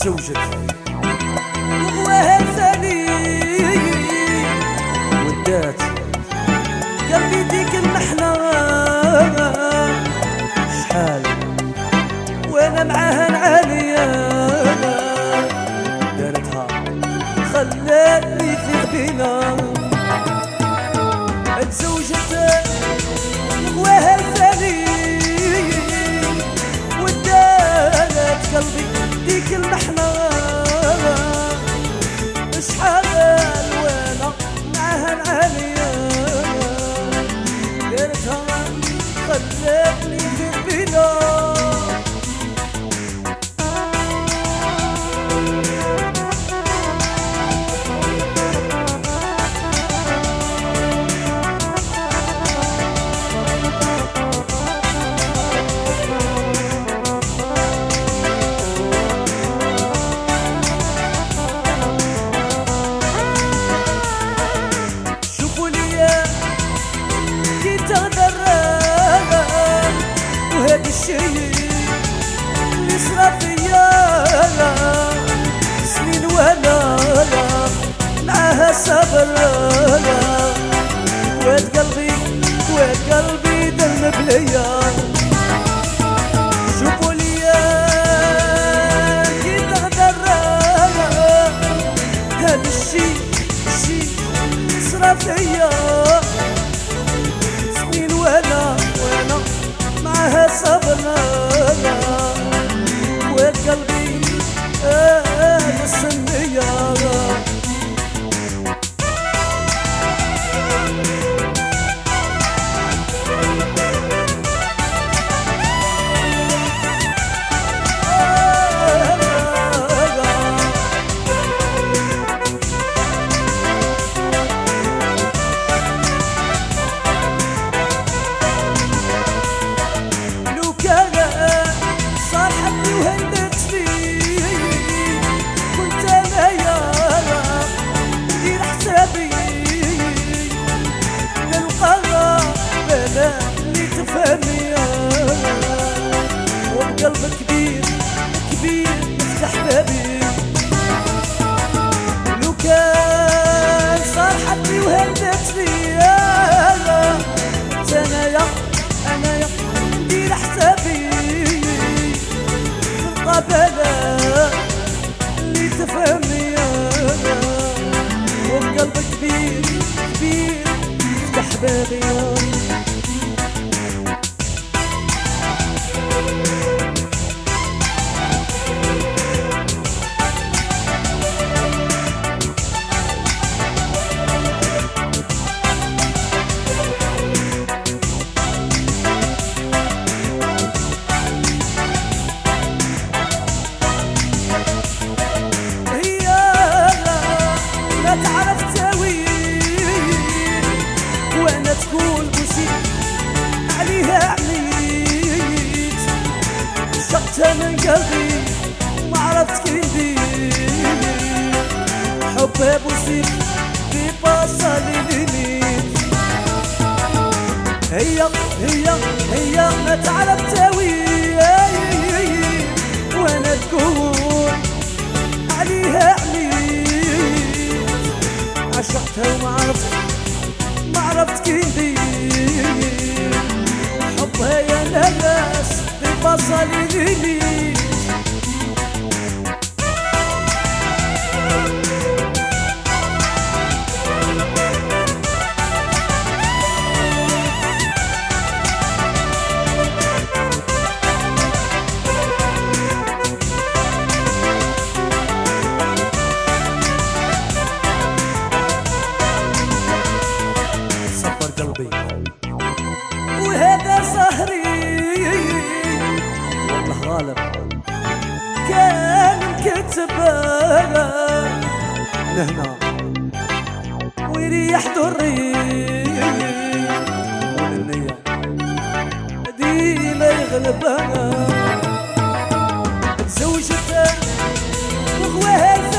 تزوجت وغواها ثاني ودات قلبي ديك المحنة شحال وانا معاها نعانية دارتها خلاتني في غبينة تزوجت وغواها ثاني ودات قلبي ديك المحنة شحال وانا معاها نعانية دارتها خلاتني في غبينة وهذا الشيء اللي صرا فيا سنين وانا معاها صبر واد قلبي دم بليا شوفوا ليا كي تغدر هذا الشيء اللي صرا فيا سنين وانا معها صبرنا وقلبي السنية اللي تفهمني وبقلب كبير نفتح بابي لو كان صار حدي وهدت لي انايا ندير حسابي في القبالة اللي تفهمني وبقلب كبير نفتح بابي تقول بوسيت عليها عليت شقتها من قلبي ما عرفت كيف ندير حبها بوسيت في باصة لليمين هي ما تعرف تاوي وانا تقول عليها عليت عشقتها وما عرفت كيف ندير حبها يا ناس ببصلي ليلي وهذا سهري والله غالب كان مكتب لهنا ويريح دري والنية ديما يغلبها زوجته وغواها